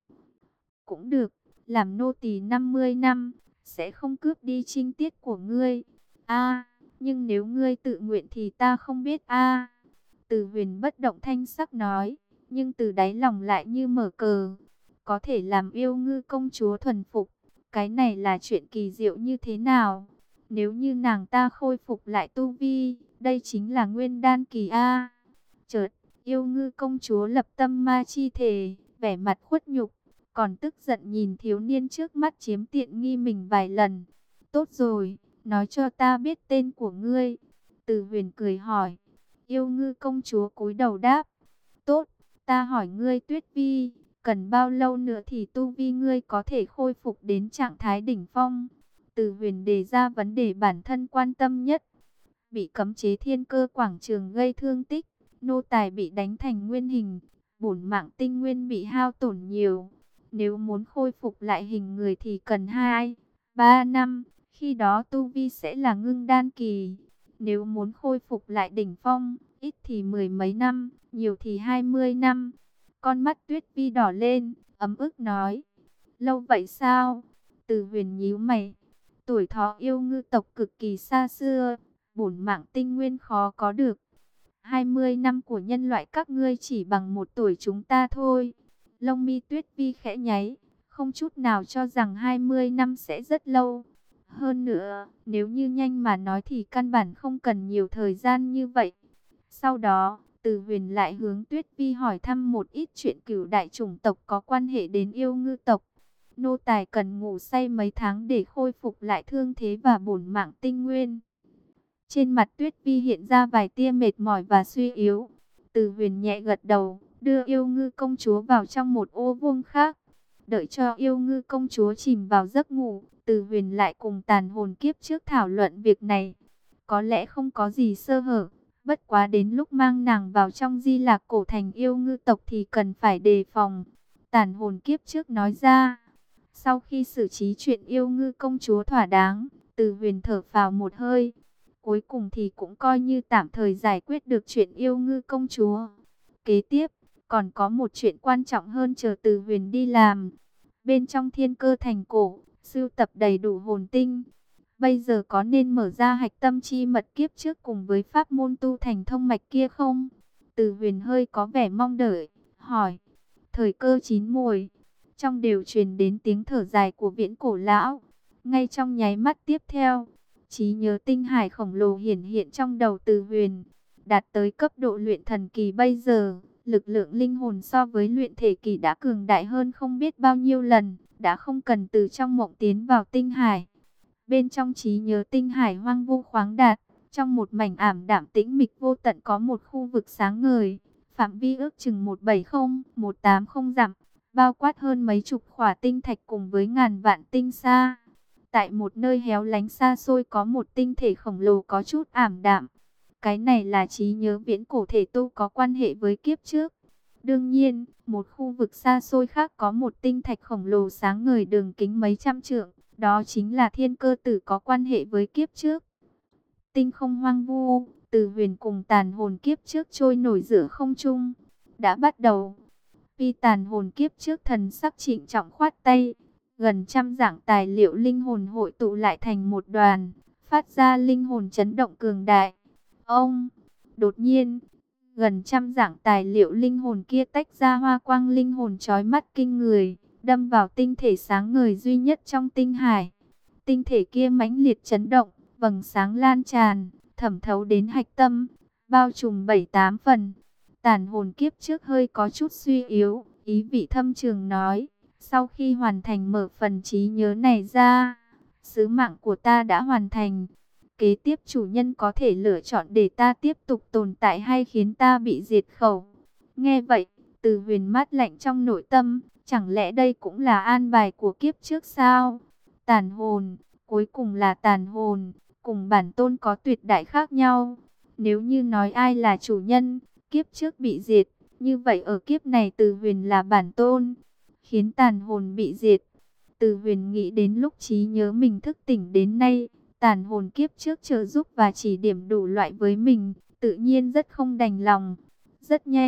Cũng được, làm nô tỳ năm mươi năm, sẽ không cướp đi trinh tiết của ngươi. A, nhưng nếu ngươi tự nguyện thì ta không biết a. Từ Huyền bất động thanh sắc nói, nhưng từ đáy lòng lại như mở cờ. Có thể làm Yêu Ngư công chúa thuần phục, cái này là chuyện kỳ diệu như thế nào? Nếu như nàng ta khôi phục lại tu vi, đây chính là nguyên đan kỳ a. Chợt, Yêu Ngư công chúa lập tâm ma chi thể, vẻ mặt khuất nhục, còn tức giận nhìn thiếu niên trước mắt chiếm tiện nghi mình vài lần. Tốt rồi, nói cho ta biết tên của ngươi. Từ Huyền cười hỏi. Yêu Ngư công chúa cúi đầu đáp. Tốt, ta hỏi ngươi Tuyết Vi, cần bao lâu nữa thì tu vi ngươi có thể khôi phục đến trạng thái đỉnh phong? Từ Huyền đề ra vấn đề bản thân quan tâm nhất. Bị cấm chế thiên cơ quảng trường gây thương tích, nô tài bị đánh thành nguyên hình, bổn mạng tinh nguyên bị hao tổn nhiều. Nếu muốn khôi phục lại hình người thì cần hai, ba năm, khi đó tu vi sẽ là ngưng đan kỳ. Nếu muốn khôi phục lại đỉnh phong, ít thì mười mấy năm, nhiều thì hai mươi năm. Con mắt Tuyết Vi đỏ lên, ấm ức nói. Lâu vậy sao? Từ Huyền nhíu mày. Tuổi thọ Yêu Ngư tộc cực kỳ xa xưa, bổn mạng tinh nguyên khó có được. hai mươi năm của nhân loại các ngươi chỉ bằng một tuổi chúng ta thôi. Lông mi Tuyết Vi khẽ nháy, không chút nào cho rằng hai mươi năm sẽ rất lâu. Hơn nữa, nếu như nhanh mà nói thì căn bản không cần nhiều thời gian như vậy. Sau đó, Từ Huyền lại hướng Tuyết Vi hỏi thăm một ít chuyện cửu đại chủng tộc có quan hệ đến Yêu Ngư tộc. Nô tài cần ngủ say mấy tháng để khôi phục lại thương thế và bổn mạng tinh nguyên. Trên mặt Tuyết Vi hiện ra vài tia mệt mỏi và suy yếu. Từ Huyền nhẹ gật đầu, đưa Yêu Ngư công chúa vào trong một ô vuông khác. Đợi cho Yêu Ngư công chúa chìm vào giấc ngủ, Từ Huyền lại cùng tàn hồn kiếp trước thảo luận việc này. Có lẽ không có gì sơ hở, bất quá đến lúc mang nàng vào trong Di Lạc cổ thành Yêu Ngư tộc thì cần phải đề phòng. Tàn hồn kiếp trước nói ra. Sau khi xử trí chuyện Yêu Ngư công chúa thỏa đáng, Từ Huyền thở phào một hơi. Cuối cùng thì cũng coi như tạm thời giải quyết được chuyện Yêu Ngư công chúa. Kế tiếp, còn có một chuyện quan trọng hơn chờ Từ Huyền đi làm. Bên trong Thiên Cơ thành cổ, sưu tập đầy đủ hồn tinh. Bây giờ có nên mở ra hạch tâm chi mật kiếp trước cùng với pháp môn tu thành thông mạch kia không? Từ Huyền hơi có vẻ mong đợi, hỏi. Thời cơ chín muồi, trong đều truyền đến tiếng thở dài của Viễn Cổ lão. Ngay trong nháy mắt tiếp theo, trí nhớ tinh hải khổng lồ hiển hiện trong đầu Từ Huyền, đạt tới cấp độ luyện thần kỳ bây giờ. Lực lượng linh hồn so với luyện thể kỳ đã cường đại hơn không biết bao nhiêu lần, đã không cần từ trong mộng tiến vào tinh hải. Bên trong trí nhớ tinh hải hoang vu khoáng đạt, trong một mảnh ảm đạm tĩnh mịch vô tận có một khu vực sáng ngời, phạm vi ước chừng một trăm bảy mươi, một trăm tám mươi dặm, bao quát hơn mấy chục khỏa tinh thạch cùng với ngàn vạn tinh sa. Tại một nơi héo lánh xa xôi có một tinh thể khổng lồ có chút ảm đạm. Cái này là trí nhớ viễn cổ thể tu có quan hệ với kiếp trước. Đương nhiên, một khu vực xa xôi khác có một tinh thạch khổng lồ sáng ngời đường kính mấy trăm trượng. Đó chính là Thiên Cơ tử có quan hệ với kiếp trước. Tinh không hoang vu, Từ Huyền cùng tàn hồn kiếp trước trôi nổi giữa không trung. Đã bắt đầu. Vì tàn hồn kiếp trước thần sắc trịnh trọng khoát tay. Gần trăm dạng tài liệu linh hồn hội tụ lại thành một đoàn, phát ra linh hồn chấn động cường đại. Ông, đột nhiên, gần trăm dạng tài liệu linh hồn kia tách ra hoa quang linh hồn chói mắt kinh người, đâm vào tinh thể sáng ngời duy nhất trong tinh hải. Tinh thể kia mãnh liệt chấn động, vầng sáng lan tràn, thẩm thấu đến hạch tâm, bao trùm bảy tám phần. Tàn hồn kiếp trước hơi có chút suy yếu, ý vị thâm trường nói. Sau khi hoàn thành mở phần trí nhớ này ra, sứ mạng của ta đã hoàn thành. Kế tiếp chủ nhân có thể lựa chọn để ta tiếp tục tồn tại hay khiến ta bị diệt khẩu. Nghe vậy, Từ Huyền mát lạnh trong nội tâm, chẳng lẽ đây cũng là an bài của kiếp trước sao? Tàn hồn, cuối cùng là tàn hồn, cùng bản tôn có tuyệt đại khác nhau. Nếu như nói ai là chủ nhân, kiếp trước bị diệt, như vậy ở kiếp này Từ Huyền là bản tôn, khiến tàn hồn bị diệt. Từ Huyền nghĩ đến lúc trí nhớ mình thức tỉnh đến nay, tàn hồn kiếp trước trợ giúp và chỉ điểm đủ loại với mình, tự nhiên rất không đành lòng. Rất nhanh,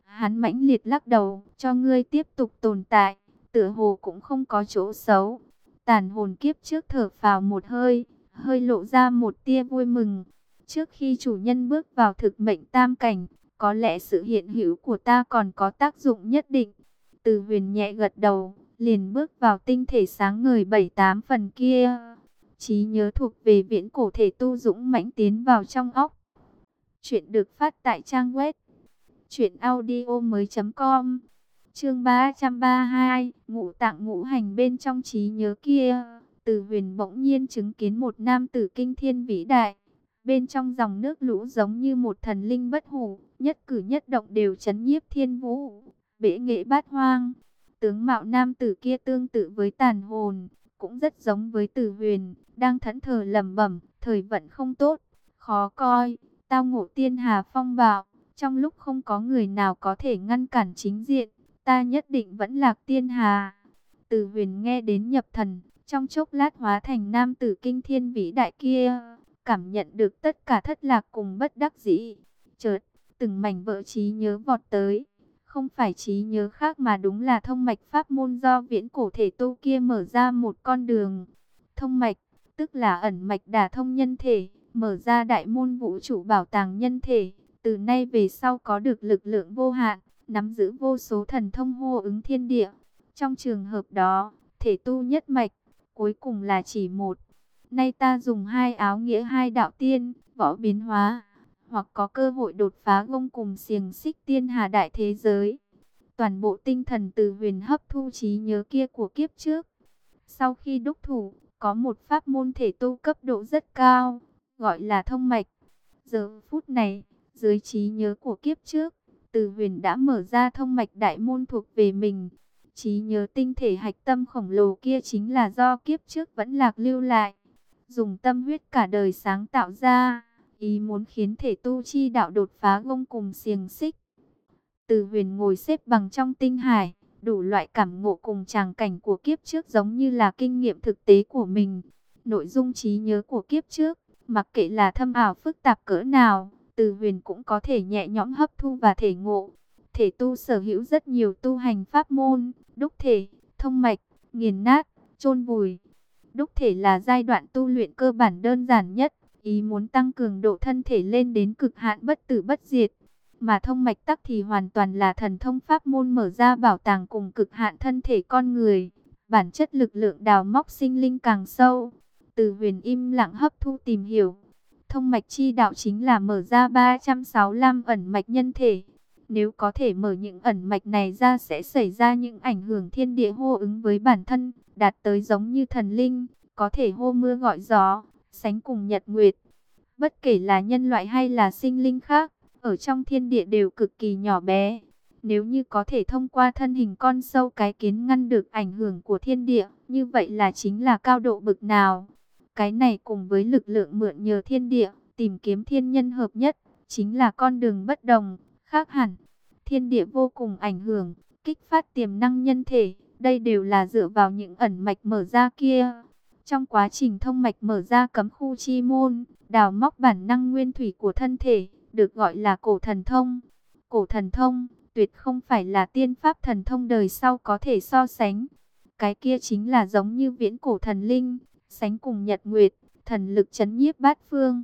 Hắn mãnh liệt lắc đầu, cho ngươi tiếp tục tồn tại, tựa hồ cũng không có chỗ xấu. Tàn hồn kiếp trước thở phào một hơi, hơi lộ ra một tia vui mừng. Trước khi chủ nhân bước vào thực mệnh tam cảnh, có lẽ sự hiện hữu của ta còn có tác dụng nhất định. Từ Huyền nhẹ gật đầu, liền bước vào tinh thể sáng ngời bảy tám phần kia. Trí nhớ thuộc về viễn cổ thể tu dũng mãnh tiến vào trong óc. Chuyện được phát tại trang web truyện audio mới.com. Chương ba trăm ba mươi hai, ngũ tạng ngũ hành bên trong trí nhớ kia. Từ Huyền bỗng nhiên chứng kiến một nam tử kinh thiên vĩ đại. Bên trong dòng nước lũ giống như một thần linh bất hủ, nhất cử nhất động đều chấn nhiếp thiên vũ, bệ nghệ bát hoang. Tướng mạo nam tử kia tương tự với tàn hồn, cũng rất giống với Từ Huyền, đang thẫn thờ lẩm bẩm, thời vận không tốt, khó coi, tao ngộ tiên hà phong bạo, trong lúc không có người nào có thể ngăn cản chính diện, ta nhất định vẫn lạc tiên hà. Từ Huyền nghe đến nhập thần, trong chốc lát hóa thành nam tử kinh thiên vĩ đại kia, cảm nhận được tất cả thất lạc cùng bất đắc dĩ. Chợt, từng mảnh vỡ trí nhớ vọt tới, không phải trí nhớ khác mà đúng là thông mạch pháp môn do viễn cổ thể tu kia mở ra một con đường. Thông mạch, tức là ẩn mạch đả thông nhân thể, mở ra đại môn vũ trụ bảo tàng nhân thể, từ nay về sau có được lực lượng vô hạn, nắm giữ vô số thần thông hô ứng thiên địa. Trong trường hợp đó, thể tu nhất mạch, cuối cùng là chỉ một. Nay ta dùng hai áo nghĩa hai đạo tiên, võ biến hóa, hoặc có cơ hội đột phá gông cùng xiềng xích tiên hà đại thế giới. Toàn bộ tinh thần Từ Huyền hấp thu trí nhớ kia của kiếp trước. Sau khi đúc thủ, có một pháp môn thể tu cấp độ rất cao, gọi là thông mạch. Giờ phút này, dưới trí nhớ của kiếp trước, Từ Huyền đã mở ra thông mạch đại môn thuộc về mình. Trí nhớ tinh thể hạch tâm khổng lồ kia chính là do kiếp trước vẫn lạc lưu lại, dùng tâm huyết cả đời sáng tạo ra, ý muốn khiến thể tu chi đạo đột phá gông cùng xiềng xích. Từ Huyền ngồi xếp bằng trong tinh hải, đủ loại cảm ngộ cùng tràng cảnh của kiếp trước giống như là kinh nghiệm thực tế của mình. Nội dung trí nhớ của kiếp trước, mặc kệ là thâm ảo phức tạp cỡ nào, Từ Huyền cũng có thể nhẹ nhõm hấp thu và thể ngộ. Thể tu sở hữu rất nhiều tu hành pháp môn, đúc thể, thông mạch, nghiền nát, chôn vùi. Đúc thể là giai đoạn tu luyện cơ bản đơn giản nhất, ý muốn tăng cường độ thân thể lên đến cực hạn bất tử bất diệt. Mà thông mạch tắc thì hoàn toàn là thần thông pháp môn mở ra bảo tàng cùng cực hạn thân thể con người. Bản chất lực lượng đào móc sinh linh càng sâu. Từ Huyền im lặng hấp thu tìm hiểu. Thông mạch chi đạo chính là mở ra ba trăm sáu mươi lăm ẩn mạch nhân thể. Nếu có thể mở những ẩn mạch này ra sẽ xảy ra những ảnh hưởng thiên địa hô ứng với bản thân, đạt tới giống như thần linh, có thể hô mưa gọi gió, sánh cùng nhật nguyệt. Bất kể là nhân loại hay là sinh linh khác, ở trong thiên địa đều cực kỳ nhỏ bé. Nếu như có thể thông qua thân hình con sâu cái kiến ngăn được ảnh hưởng của thiên địa, như vậy là chính là cao độ bực nào. Cái này cùng với lực lượng mượn nhờ thiên địa, tìm kiếm thiên nhân hợp nhất, chính là con đường bất đồng, khác hẳn. Thiên địa vô cùng ảnh hưởng, kích phát tiềm năng nhân thể, đây đều là dựa vào những ẩn mạch mở ra kia. Trong quá trình thông mạch mở ra cấm khu chi môn, đào móc bản năng nguyên thủy của thân thể, được gọi là cổ thần thông. Cổ thần thông, tuyệt không phải là tiên pháp thần thông đời sau có thể so sánh. Cái kia chính là giống như viễn cổ thần linh, sánh cùng nhật nguyệt, thần lực chấn nhiếp bát phương.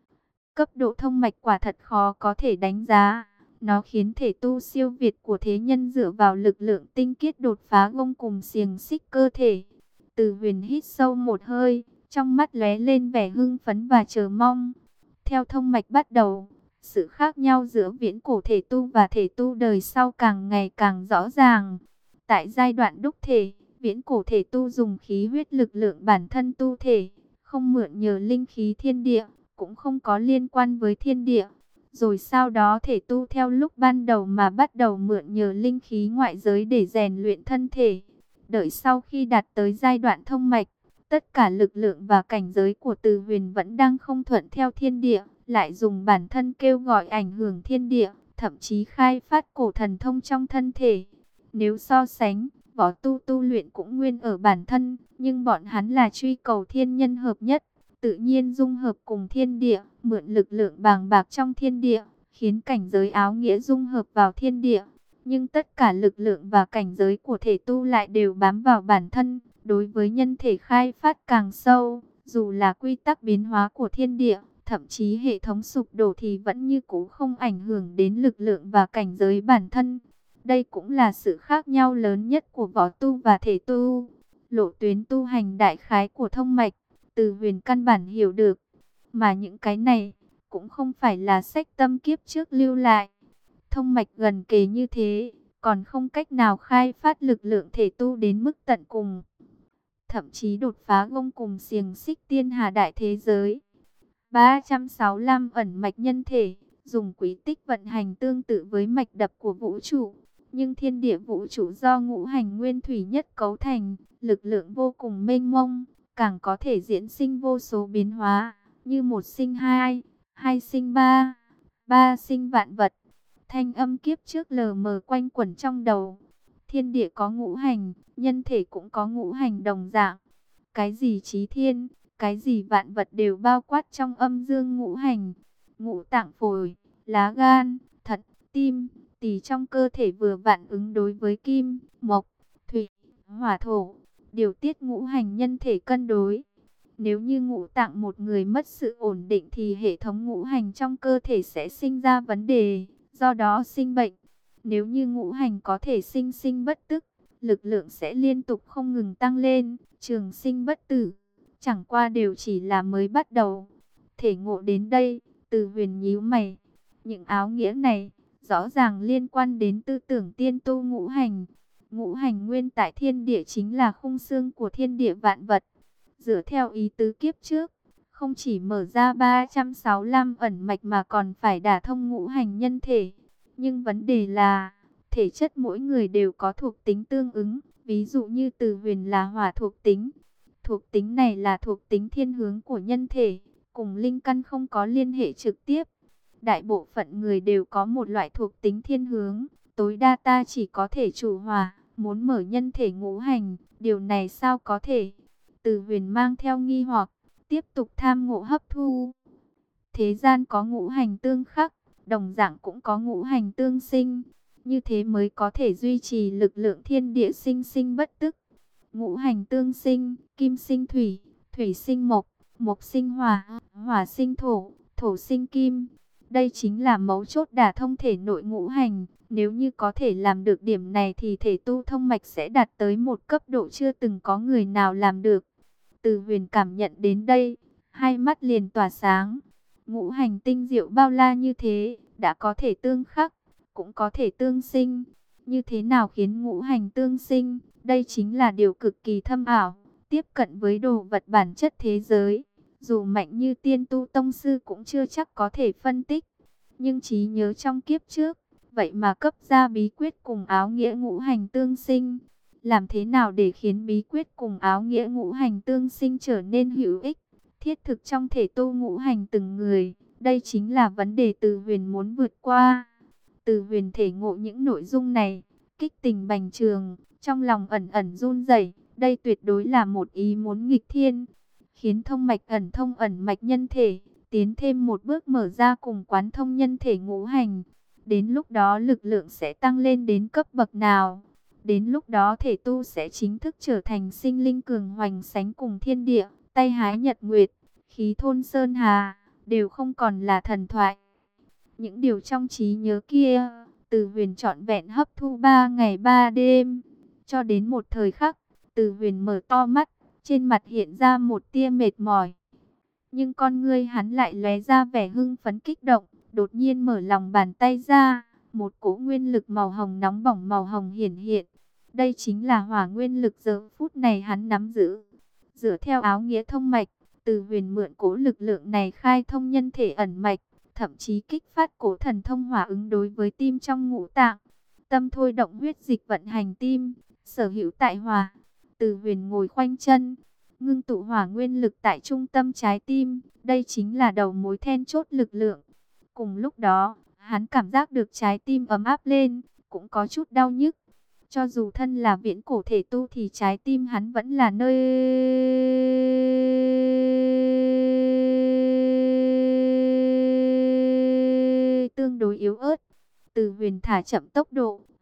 Cấp độ thông mạch quả thật khó có thể đánh giá. Nó khiến thể tu siêu việt của thế nhân dựa vào lực lượng tinh khiết đột phá gông cùng xiềng xích cơ thể. Từ Huyền hít sâu một hơi, trong mắt lóe lên vẻ hưng phấn và chờ mong. Theo thông mạch bắt đầu, sự khác nhau giữa viễn cổ thể tu và thể tu đời sau càng ngày càng rõ ràng. Tại giai đoạn đúc thể, viễn cổ thể tu dùng khí huyết lực lượng bản thân tu thể, không mượn nhờ linh khí thiên địa, cũng không có liên quan với thiên địa. Rồi sau đó thể tu theo lúc ban đầu mà bắt đầu mượn nhờ linh khí ngoại giới để rèn luyện thân thể. Đợi sau khi đạt tới giai đoạn thông mạch, tất cả lực lượng và cảnh giới của Từ Huyền vẫn đang không thuận theo thiên địa, lại dùng bản thân kêu gọi ảnh hưởng thiên địa, thậm chí khai phát cổ thần thông trong thân thể. Nếu so sánh, võ tu tu luyện cũng nguyên ở bản thân, nhưng bọn hắn là truy cầu thiên nhân hợp nhất, tự nhiên dung hợp cùng thiên địa, mượn lực lượng bàng bạc trong thiên địa, khiến cảnh giới áo nghĩa dung hợp vào thiên địa. Nhưng tất cả lực lượng và cảnh giới của thể tu lại đều bám vào bản thân. Đối với nhân thể khai phát càng sâu, dù là quy tắc biến hóa của thiên địa, thậm chí hệ thống sụp đổ thì vẫn như cũ không ảnh hưởng đến lực lượng và cảnh giới bản thân. Đây cũng là sự khác nhau lớn nhất của võ tu và thể tu. Lộ tuyến tu hành đại khái của thông mạch, Từ Huyền căn bản hiểu được. Mà những cái này cũng không phải là sách tâm kiếp trước lưu lại. Thông mạch gần kề như thế, còn không cách nào khai phát lực lượng thể tu đến mức tận cùng. Thậm chí đột phá gông cùng xiềng xích tiên hà đại thế giới. ba trăm sáu mươi lăm ẩn mạch nhân thể, dùng quý tích vận hành tương tự với mạch đập của vũ trụ. Nhưng thiên địa vũ trụ do ngũ hành nguyên thủy nhất cấu thành, lực lượng vô cùng mênh mông, càng có thể diễn sinh vô số biến hóa, như một sinh hai, hai sinh ba, ba sinh vạn vật. Thanh âm kiếp trước lờ mờ quanh quẩn trong đầu. Thiên địa có ngũ hành, nhân thể cũng có ngũ hành đồng dạng. Cái gì chí thiên, cái gì vạn vật đều bao quát trong âm dương ngũ hành. Ngũ tạng phổi, lá gan, thận, tim, tỳ trong cơ thể vừa vặn ứng đối với kim, mộc, thủy, hỏa thổ. Điều tiết ngũ hành nhân thể cân đối. Nếu như ngũ tạng một người mất sự ổn định thì hệ thống ngũ hành trong cơ thể sẽ sinh ra vấn đề, do đó sinh bệnh. Nếu như ngũ hành có thể sinh sinh bất tức, lực lượng sẽ liên tục không ngừng tăng lên, trường sinh bất tử. Chẳng qua đều chỉ là mới bắt đầu. Thể ngộ đến đây, Từ Huyền nhíu mày. Những áo nghĩa này rõ ràng liên quan đến tư tưởng tiên tu ngũ hành. Ngũ hành nguyên tại thiên địa chính là khung xương của thiên địa vạn vật. Dựa theo ý tứ kiếp trước, không chỉ mở ra ba trăm sáu mươi lăm ẩn mạch mà còn phải đả thông ngũ hành nhân thể. Nhưng vấn đề là, thể chất mỗi người đều có thuộc tính tương ứng. Ví dụ như Từ Huyền là hỏa thuộc tính. Thuộc tính này là thuộc tính thiên hướng của nhân thể, cùng linh căn không có liên hệ trực tiếp. Đại bộ phận người đều có một loại thuộc tính thiên hướng, tối đa ta chỉ có thể chủ hỏa, muốn mở nhân thể ngũ hành, điều này sao có thể? Từ Huyền mang theo nghi hoặc, tiếp tục tham ngộ hấp thu. Thế gian có ngũ hành tương khắc, đồng dạng cũng có ngũ hành tương sinh, như thế mới có thể duy trì lực lượng thiên địa sinh sinh bất tức. Ngũ hành tương sinh, kim sinh thủy, thủy sinh mộc, mộc sinh hỏa, hỏa sinh thổ, thổ sinh kim. Đây chính là mấu chốt đả thông thể nội ngũ hành. Nếu như có thể làm được điểm này thì thể tu thông mạch sẽ đạt tới một cấp độ chưa từng có người nào làm được. Từ Huyền cảm nhận đến đây, hai mắt liền tỏa sáng. Ngũ hành tinh diệu bao la như thế, đã có thể tương khắc, cũng có thể tương sinh. Như thế nào khiến ngũ hành tương sinh? Đây chính là điều cực kỳ thâm ảo, tiếp cận với đồ vật bản chất thế giới. Dù mạnh như tiên tu tông sư cũng chưa chắc có thể phân tích. Nhưng trí nhớ trong kiếp trước, vậy mà cấp ra bí quyết cùng áo nghĩa ngũ hành tương sinh. Làm thế nào để khiến bí quyết cùng áo nghĩa ngũ hành tương sinh trở nên hữu ích, thiết thực trong thể tu ngũ hành từng người? Đây chính là vấn đề Từ Huyền muốn vượt qua. Từ Huyền thể ngộ những nội dung này, kích tình bành trường, trong lòng ẩn ẩn run rẩy. Đây tuyệt đối là một ý muốn nghịch thiên, khiến thông mạch ẩn thông ẩn mạch nhân thể, tiến thêm một bước mở ra cùng quán thông nhân thể ngũ hành. Đến lúc đó lực lượng sẽ tăng lên đến cấp bậc nào? Đến lúc đó thể tu sẽ chính thức trở thành sinh linh cường hoành sánh cùng thiên địa, tay hái nhật nguyệt, khí thôn sơn hà, đều không còn là thần thoại. Những điều trong trí nhớ kia, Từ Huyền trọn vẹn hấp thu ba ngày ba đêm. Cho đến một thời khắc, Từ Huyền mở to mắt, trên mặt hiện ra một tia mệt mỏi. Nhưng con ngươi hắn lại lóe ra vẻ hưng phấn kích động, đột nhiên mở lòng bàn tay ra, một cỗ nguyên lực màu hồng nóng bỏng màu hồng hiển hiện. Đây chính là hỏa nguyên lực giờ phút này hắn nắm giữ. Dựa theo áo nghĩa thông mạch, Từ Huyền mượn cỗ lực lượng này khai thông nhân thể ẩn mạch, thậm chí kích phát cổ thần thông hỏa ứng đối với tim trong ngũ tạng. Tâm thôi động huyết dịch vận hành tim, sở hữu tại hỏa. Từ Huyền ngồi khoanh chân, ngưng tụ hỏa nguyên lực tại trung tâm trái tim. Đây chính là đầu mối then chốt lực lượng. Cùng lúc đó, hắn cảm giác được trái tim ấm áp lên, cũng có chút đau nhức. Cho dù thân là viễn cổ thể tu thì trái tim hắn vẫn là nơi tương đối yếu ớt. Từ Huyền thả chậm tốc độ,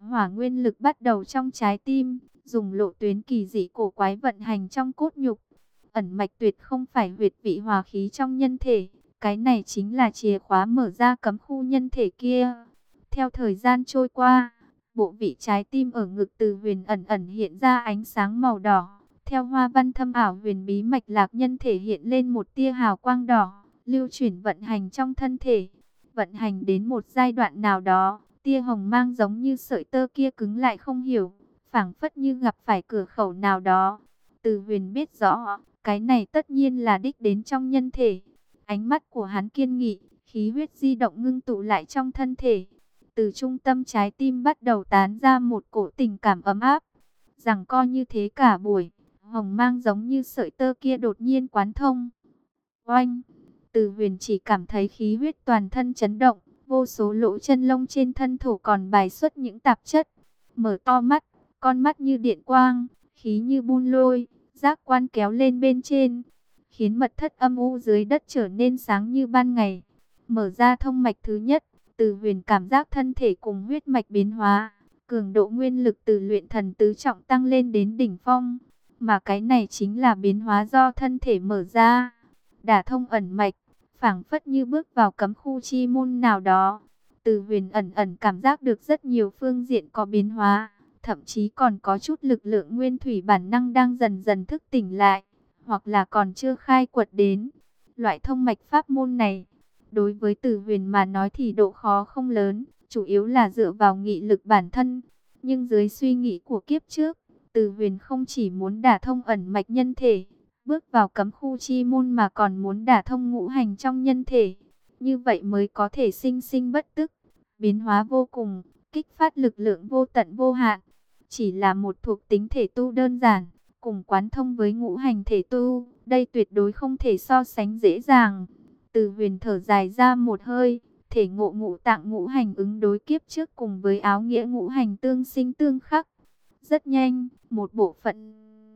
Hỏa nguyên lực bắt đầu trong trái tim, dùng lộ tuyến kỳ dị cổ quái vận hành trong cốt nhục. Ẩn mạch tuyệt không phải huyệt vị hỏa khí trong nhân thể, cái này chính là chìa khóa mở ra cấm khu nhân thể kia. Theo thời gian trôi qua, bộ vị trái tim ở ngực Từ Huyền ẩn ẩn hiện ra ánh sáng màu đỏ. Theo hoa văn thâm ảo huyền bí mạch lạc nhân thể hiện lên một tia hào quang đỏ, lưu chuyển vận hành trong thân thể. Vận hành đến một giai đoạn nào đó, tia hồng mang giống như sợi tơ kia cứng lại không hiểu, phảng phất như gặp phải cửa khẩu nào đó. Từ Huyền biết rõ, cái này tất nhiên là đích đến trong nhân thể. Ánh mắt của hắn kiên nghị, khí huyết di động ngưng tụ lại trong thân thể. Từ trung tâm trái tim bắt đầu tán ra một cổ tình cảm ấm áp. Rằng co như thế cả buổi, hồng mang giống như sợi tơ kia đột nhiên quán thông. Oanh! Từ Huyền chỉ cảm thấy khí huyết toàn thân chấn động, vô số lỗ chân lông trên thân thổ còn bài xuất những tạp chất. Mở to mắt, con mắt như điện quang, khí như bun lôi, giác quan kéo lên bên trên, khiến mật thất âm u dưới đất trở nên sáng như ban ngày. Mở ra thông mạch thứ nhất, Từ Huyền cảm giác thân thể cùng huyết mạch biến hóa, cường độ nguyên lực từ luyện thần tứ trọng tăng lên đến đỉnh phong, mà cái này chính là biến hóa do thân thể mở ra. Đả thông ẩn mạch, phảng phất như bước vào cấm khu chi môn nào đó. Từ Huyền ẩn ẩn cảm giác được rất nhiều phương diện có biến hóa, thậm chí còn có chút lực lượng nguyên thủy bản năng đang dần dần thức tỉnh lại, hoặc là còn chưa khai quật đến. Loại thông mạch pháp môn này, đối với Từ Huyền mà nói thì độ khó không lớn, chủ yếu là dựa vào nghị lực bản thân. Nhưng dưới suy nghĩ của kiếp trước, Từ Huyền không chỉ muốn đả thông ẩn mạch nhân thể, bước vào cấm khu chi môn mà còn muốn đả thông ngũ hành trong nhân thể. Như vậy mới có thể sinh sinh bất tức, biến hóa vô cùng, kích phát lực lượng vô tận vô hạn. Chỉ là một thuộc tính thể tu đơn giản, cùng quán thông với ngũ hành thể tu, đây tuyệt đối không thể so sánh dễ dàng. Từ Huyền thở dài ra một hơi, thể ngộ ngũ tạng ngũ hành ứng đối kiếp trước cùng với áo nghĩa ngũ hành tương sinh tương khắc. Rất nhanh, một bộ phận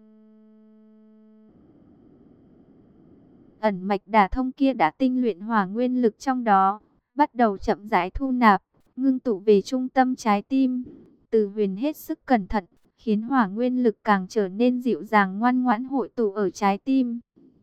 ẩn mạch đả thông kia đã tinh luyện hỏa nguyên lực trong đó, bắt đầu chậm rãi thu nạp, ngưng tụ về trung tâm trái tim. Từ Huyền hết sức cẩn thận, khiến hỏa nguyên lực càng trở nên dịu dàng ngoan ngoãn hội tụ ở trái tim.